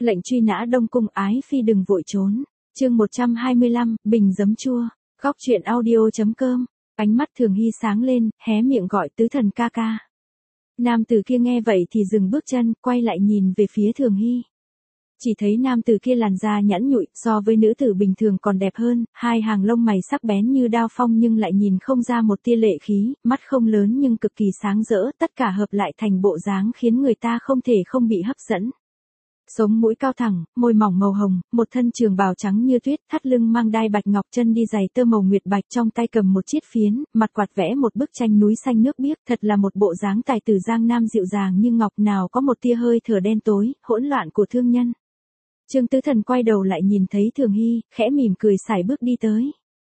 Lệnh truy nã Đông Cung ái phi đừng vội trốn. Chương 125, bình giấm chua. Góc truyện audio.com. Ánh mắt Thường Hy sáng lên, hé miệng gọi tứ thần ca ca. Nam tử kia nghe vậy thì dừng bước chân, quay lại nhìn về phía Thường Hy. Chỉ thấy nam tử kia làn da nhẵn nhụi, so với nữ tử bình thường còn đẹp hơn, hai hàng lông mày sắc bén như đao phong nhưng lại nhìn không ra một tia lệ khí, mắt không lớn nhưng cực kỳ sáng rỡ, tất cả hợp lại thành bộ dáng khiến người ta không thể không bị hấp dẫn. Sống mũi cao thẳng, môi mỏng màu hồng, một thân trường bào trắng như tuyết, thắt lưng mang đai bạch ngọc, chân đi giày tơ màu nguyệt bạch, trong tay cầm một chiếc phiến, mặt quạt vẽ một bức tranh núi xanh nước biếc, thật là một bộ dáng tài tử giang nam dịu dàng như ngọc, nào có một tia hơi thở đen tối, hỗn loạn của thương nhân. Trương Tứ Thần quay đầu lại nhìn thấy Thường Hy, khẽ mỉm cười sải bước đi tới.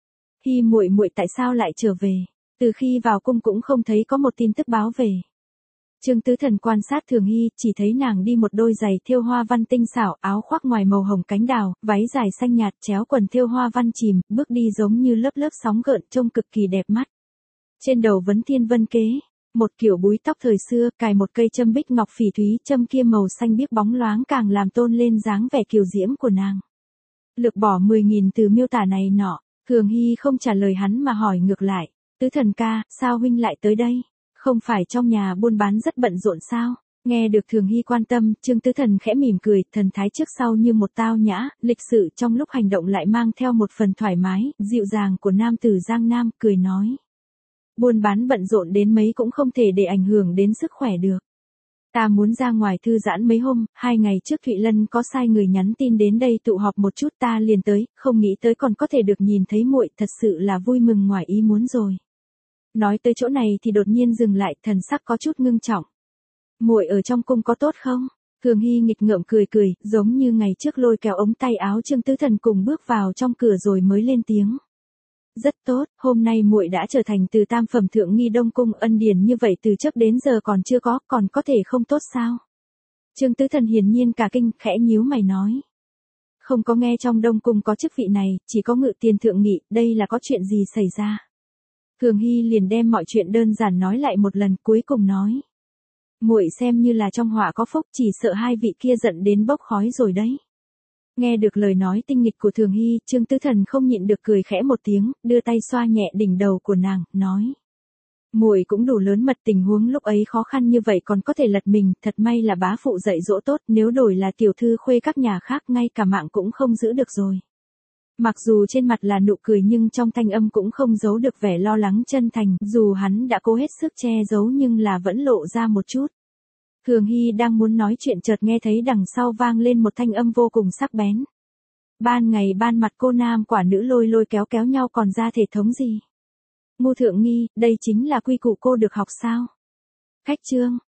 Hy muội muội tại sao lại trở về? Từ khi vào cung cũng không thấy có một tin tức báo về. Trương Tứ Thần quan sát Thường Hy, chỉ thấy nàng đi một đôi giày thêu hoa văn tinh xảo, áo khoác ngoài màu hồng cánh đào, váy dài xanh nhạt, chéo quần thêu hoa văn chìm, bước đi giống như lớp lớp sóng gợn, trông cực kỳ đẹp mắt. Trên đầu vấn thiên vân kế, một kiểu búi tóc thời xưa, cài một cây châm bích ngọc phỉ thúy, châm kia màu xanh biếc bóng loáng càng làm tôn lên dáng vẻ kiều diễm của nàng. Lược bỏ 10.000 từ miêu tả này nọ, Thường Hy không trả lời hắn mà hỏi ngược lại, Tứ Thần ca, sao huynh lại tới đây? Không phải trong nhà buôn bán rất bận rộn sao? Nghe được Thường Hy quan tâm, Trương Tứ Thần khẽ mỉm cười, thần thái trước sau như một tao nhã, lịch sự trong lúc hành động lại mang theo một phần thoải mái, dịu dàng của nam tử Giang Nam, cười nói. Buôn bán bận rộn đến mấy cũng không thể để ảnh hưởng đến sức khỏe được. Ta muốn ra ngoài thư giãn mấy hôm, 2 ngày trước Thụy Lân có sai người nhắn tin đến đây tụ họp một chút, ta liền tới, không nghĩ tới còn có thể được nhìn thấy muội, thật sự là vui mừng ngoài ý muốn rồi. Nói tới chỗ này thì đột nhiên dừng lại, thần sắc có chút ngưng trọng. Muội ở trong cung có tốt không? Thường Hy nghịch ngợm cười cười, giống như ngày trước lôi kéo ống tay áo Trương Tứ Thần cùng bước vào trong cửa rồi mới lên tiếng. Rất tốt, hôm nay muội đã trở thành từ tam phẩm thượng nghi Đông Cung, ân điển như vậy từ trước đến giờ còn chưa có, còn có thể không tốt sao? Trương Tứ Thần hiển nhiên cả kinh, khẽ nhíu mày nói. Không có nghe trong Đông Cung có chức vị này, chỉ có ngự tiền thượng nghị, đây là có chuyện gì xảy ra? Thường Hy liền đem mọi chuyện đơn giản nói lại một lần, cuối cùng nói. Muội xem như là trong họa có phúc, chỉ sợ hai vị kia giận đến bốc khói rồi đấy. Nghe được lời nói tinh nghịch của Thường Hy, Trương Tứ Thần không nhịn được cười khẽ một tiếng, đưa tay xoa nhẹ đỉnh đầu của nàng, nói. Muội cũng đủ lớn mật, tình huống lúc ấy khó khăn như vậy còn có thể lật mình, thật may là bá phụ dạy dỗ tốt, nếu đổi là tiểu thư khuê các nhà khác ngay cả mạng cũng không giữ được rồi. Mặc dù trên mặt là nụ cười nhưng trong thanh âm cũng không giấu được vẻ lo lắng chân thành, dù hắn đã cố hết sức che giấu nhưng là vẫn lộ ra một chút. Thường Hy đang muốn nói chuyện chợt nghe thấy đằng sau vang lên một thanh âm vô cùng sắc bén. Ban ngày ban mặt cô nam quả nữ lôi lôi kéo kéo nhau còn ra thể thống gì? Ngu thượng nghi, đây chính là quy củ cô được học sao? Khách trương,